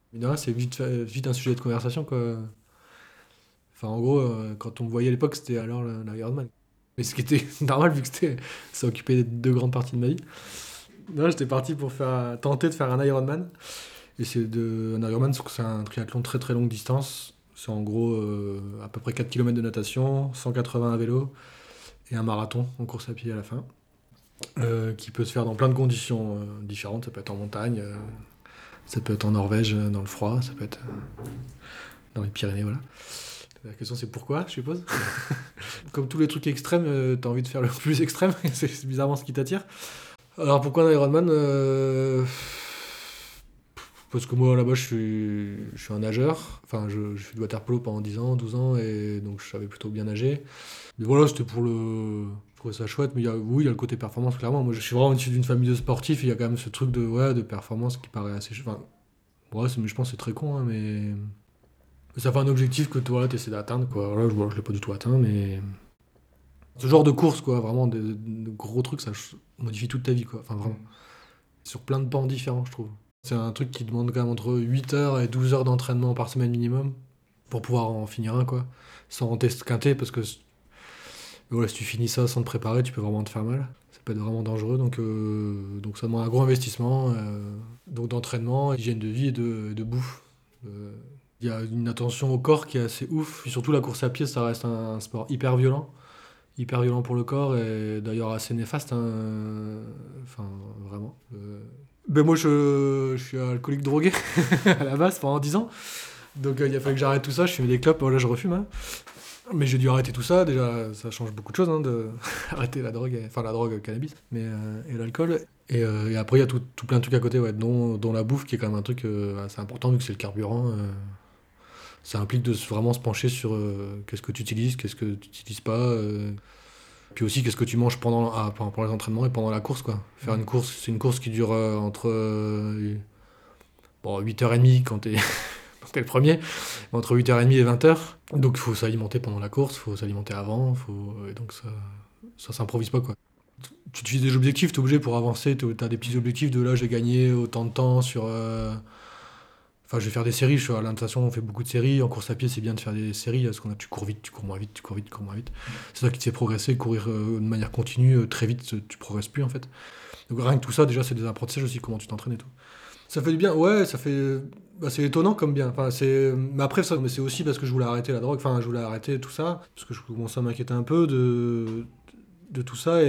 Non, c'est vite un sujet de conversation, quoi. Enfin, en gros, quand on me voyait à l'époque, c'était alors l'Ironman. Mais ce qui était normal, vu que ça occupait deux grandes parties de ma vie. Non, j'étais parti pour tenter de faire un Ironman. Et un Ironman, c'est un triathlon très très longue distance. C'est en gros à peu près 4 km de natation, 180 à vélo et un marathon en course à pied à la fin. Qui peut se faire dans plein de conditions différentes. Ça peut être en montagne, ça peut être en Norvège dans le froid, ça peut être dans les Pyrénées, voilà. La question c'est pourquoi, je suppose. Comme tous les trucs extrêmes, t'as envie de faire le plus extrême, c'est bizarrement ce qui t'attire. Alors pourquoi un Ironman Parce que moi là-bas je suis un nageur, enfin je fais du waterpolo pendant 10 ans, 12 ans, et donc je savais plutôt bien nager. Mais voilà, c'était pour le. Je trouvais ça chouette, mais oui, il y a le côté performance, clairement. Moi je suis vraiment issu d'une famille de sportifs, et il y a quand même ce truc de performance qui paraît assez. Enfin, ouais, mais je pense que c'est très con, hein, mais. Ça fait un objectif que toi, tu essaies d'atteindre, quoi. Là, je l'ai pas du tout atteint, mais. Ce genre de course, quoi, vraiment, de gros trucs, modifie toute ta vie, quoi. Enfin, vraiment. Sur plein de pans différents, je trouve. C'est un truc qui demande quand même entre 8 heures et 12 heures d'entraînement par semaine minimum pour pouvoir en finir un, quoi. Sans test quinté, parce que voilà, si tu finis ça sans te préparer, tu peux vraiment te faire mal. Ça peut être vraiment dangereux, donc ça demande un gros investissement, donc d'entraînement, hygiène de vie et de bouffe. Il y a une attention au corps qui est assez ouf. Et surtout la course à pied, ça reste un sport hyper violent pour le corps et d'ailleurs assez néfaste, hein. Enfin, vraiment. Ben moi, je suis alcoolique drogué à la base pendant 10 ans. Donc il a fallu que j'arrête tout ça. Je fumais des clopes. Là, je refume, hein. Mais j'ai dû arrêter tout ça. Déjà, ça change beaucoup de choses, hein, de arrêter la drogue, enfin la drogue, cannabis, et l'alcool. Et après, il y a tout plein de trucs à côté, ouais, dont la bouffe, qui est quand même un truc assez important vu que c'est le carburant. Ça implique vraiment se pencher sur qu'est-ce que tu utilises, qu'est-ce que tu n'utilises pas. Puis aussi, qu'est-ce que tu manges pendant les entraînements et pendant la course, quoi. Faire une course, c'est une course qui dure entre bon, 8h30 quand t'es quand t'es le premier, entre 8h30 et 20h. Donc il faut s'alimenter pendant la course, il faut s'alimenter avant, et donc ça s'improvise pas, quoi. Tu te fixes des objectifs, t'es obligé pour avancer, t'as des petits objectifs de là, j'ai gagné autant de temps sur. Enfin, je vais faire des séries, je suis à la natation, on fait beaucoup de séries. En course à pied, c'est bien de faire des séries, parce qu'on tu cours vite, tu cours moins vite, tu cours vite, tu cours moins vite. C'est ça qui te fait progresser, courir de manière continue, très vite, tu progresses plus, en fait. Donc rien que tout ça, déjà, c'est des apprentissages aussi, comment tu t'entraînes et tout. Ça fait du bien, ouais, ça fait. Bah, c'est étonnant comme bien. Enfin, mais après, mais c'est aussi parce que je voulais arrêter la drogue, enfin, je voulais arrêter tout ça, parce que je commençais à m'inquiéter un peu de tout ça,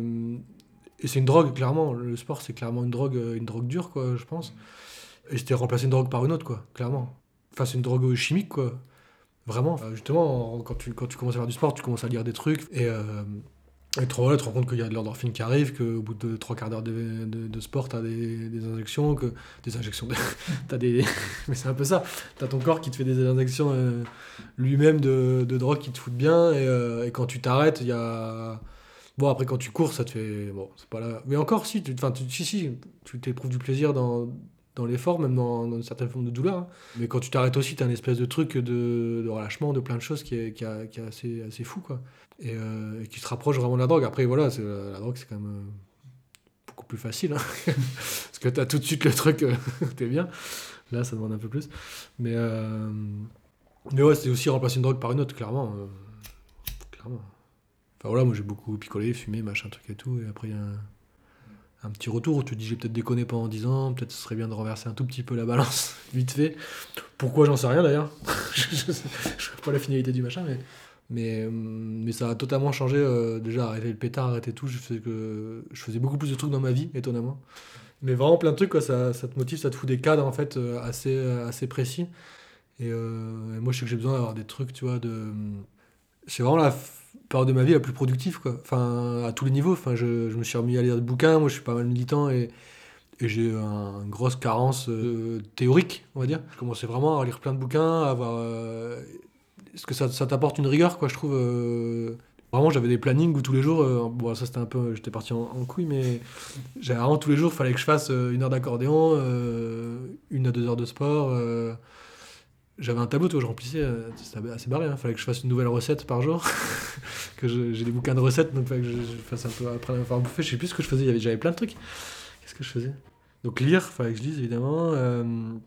et c'est une drogue, clairement. Le sport, c'est clairement une drogue dure, quoi, je pense. Et c'était remplacer une drogue par une autre, quoi, clairement. Enfin, c'est une drogue chimique, quoi. Vraiment. Justement, quand tu commences à faire du sport, tu commences à lire des trucs. Voilà, tu te rends compte qu'il y a de l'endorphine qui arrive, qu'au bout de trois quarts d'heure de sport, t'as des injections, des injections, t'as des, mais c'est un peu ça. T'as ton corps qui te fait des injections lui-même de drogue qui te foutent bien, et quand tu t'arrêtes, il y a, bon après quand tu cours, ça te fait, bon c'est pas là, mais encore si, si, tu t'éprouves du plaisir dans l'effort, même dans une certaine forme de douleur, hein. Mais quand tu t'arrêtes aussi, t'as une espèce de truc de relâchement, de plein de choses qui est assez fou, quoi. Et qui se rapproche vraiment de la drogue. Après, voilà, la drogue, c'est quand même beaucoup plus facile, hein. Parce que t'as tout de suite le truc, t'es bien. Là, ça demande un peu plus. Mais, euh, mais ouais, c'est aussi remplacer une drogue par une autre, clairement. Clairement. Enfin voilà, moi j'ai beaucoup picolé, fumé, machin, truc et tout. Et après, il y a un petit retour où tu te dis j'ai peut-être déconné pendant 10 ans, peut-être ce serait bien de renverser un tout petit peu la balance, vite fait. Pourquoi, j'en sais rien d'ailleurs. Je sais pas la finalité du machin, mais ça a totalement changé. Déjà, arrêter le pétard, arrêter tout. Je faisais beaucoup plus de trucs dans ma vie, étonnamment. Mais vraiment plein de trucs, quoi. Ça te motive, ça te fout des cadres, en fait, assez précis. Et moi, je sais que j'ai besoin d'avoir des trucs, tu vois. C'est vraiment période de ma vie la plus productive, quoi. Enfin, à tous les niveaux. Enfin, je me suis remis à lire des bouquins. Moi, je suis pas mal militant, et j'ai une grosse carence théorique, on va dire. Je commençais vraiment à lire plein de bouquins, à avoir. Est-ce que ça t'apporte une rigueur, quoi, je trouve. Vraiment, j'avais des plannings où tous les jours, bon, ça c'était un peu, j'étais parti en couille, mais j'avais vraiment tous les jours, il fallait que je fasse 1 heure d'accordéon, 1 à 2 heures de sport. J'avais un tableau, toi, je remplissais, c'était assez barré, hein. Fallait que je fasse une nouvelle recette par jour, j'ai des bouquins de recettes, donc fallait que je fasse un peu après avoir bouffé. Je sais plus ce que je faisais, j'avais plein de trucs. Qu'est-ce que je faisais? Donc lire, fallait que je lise évidemment.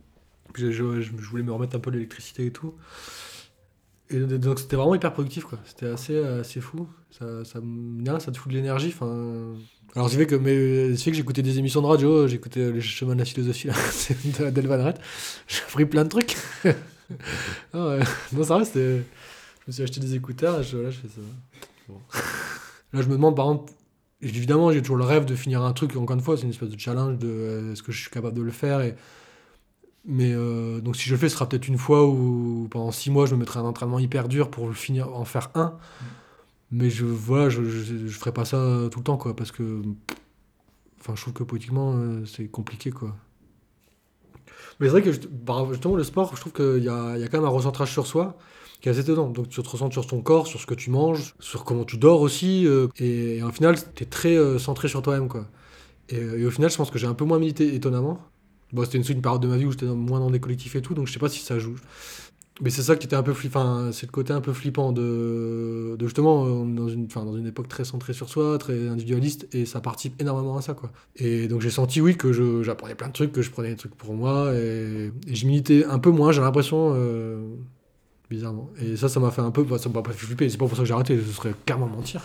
Puis je voulais me remettre un peu de l'électricité et tout. Et donc c'était vraiment hyper productif, quoi. C'était assez fou. Ça te fout de l'énergie. Enfin. Alors c'est fait que j'écoutais des émissions de radio, j'écoutais Les Chemins de la Philosophie là, c'est d'Elvan Red. J'ai appris plein de trucs. Ah ouais. Non, ça va, je me suis acheté des écouteurs et là, je fais ça. Bon. Là, je me demande, par exemple, évidemment, j'ai toujours le rêve de finir un truc, encore une fois, c'est une espèce de challenge de est-ce que je suis capable de le faire. Mais donc, si je le fais, ce sera peut-être une fois où pendant 6 mois, je me mettrai un entraînement hyper dur pour le finir, en faire un. Mais voilà, je ferai pas ça tout le temps, quoi, parce que enfin, je trouve que politiquement, c'est compliqué, quoi. Mais c'est vrai que justement, le sport, je trouve qu'il y a quand même un recentrage sur soi qui est assez étonnant. Donc tu te recentres sur ton corps, sur ce que tu manges, sur comment tu dors aussi. Et au final, tu es très centré sur toi-même, quoi. Et au final, je pense que j'ai un peu moins milité, étonnamment. Bon, c'était une période de ma vie où j'étais moins dans des collectifs et tout, donc je sais pas si ça joue. Mais c'est ça qui était un peu flippant, c'est le côté un peu flippant de justement, dans une époque très centrée sur soi, très individualiste, et ça participe énormément à ça, quoi. Et donc j'ai senti, oui, que j'apprenais plein de trucs, que je prenais des trucs pour moi, et je militais un peu moins, j'ai l'impression, bizarrement. Et ça m'a fait un peu, bah, ça m'a pas fait flipper, c'est pas pour ça que j'ai arrêté, ce serait clairement mentir.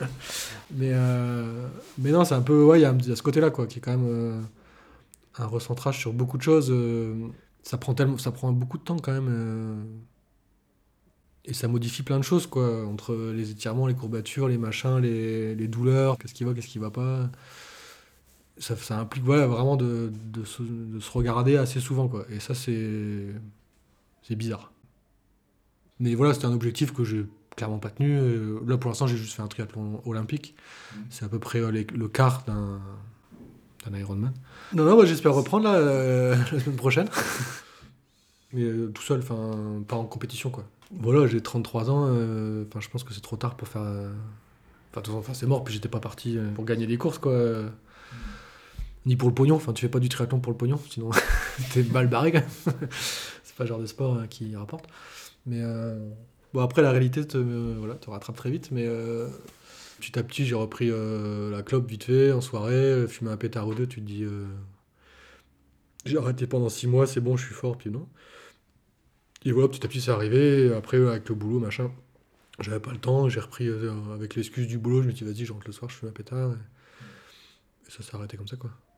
Mais non, c'est un peu, ouais, il y a ce côté-là, quoi, qui est quand même un recentrage sur beaucoup de choses. Ça prend beaucoup de temps quand même. Et ça modifie plein de choses, quoi. Entre les étirements, les courbatures, les machins, les douleurs, qu'est-ce qui va pas. Ça implique voilà, vraiment de se regarder assez souvent, quoi. Et ça, c'est bizarre. Mais voilà, c'était un objectif que j'ai clairement pas tenu. Là, pour l'instant, j'ai juste fait un triathlon olympique. C'est à peu près le quart d'un Ironman. Non, non, moi j'espère reprendre là, la semaine prochaine. Mais tout seul, enfin, pas en compétition, quoi. Voilà, j'ai 33 ans, enfin, je pense que c'est trop tard pour faire. Enfin, de toute façon, enfin, c'est mort, puis j'étais pas parti pour gagner des courses, quoi. Ni pour le pognon, enfin, tu fais pas du triathlon pour le pognon, sinon t'es mal barré, quand même. C'est pas le genre de sport qui rapporte. Mais bon, après, la réalité voilà, te rattrape très vite, mais petit à petit, j'ai repris la clope vite fait, en soirée, fumer un pétard ou deux, tu te dis. J'ai arrêté pendant 6 mois, c'est bon, je suis fort, puis non. Et voilà, petit à petit, c'est arrivé. Et après, avec le boulot, machin, j'avais pas le temps. J'ai repris avec l'excuse du boulot. Je me suis dit, vas-y, je rentre le soir, je fume un pétard. Et ça s'est arrêté comme ça, quoi.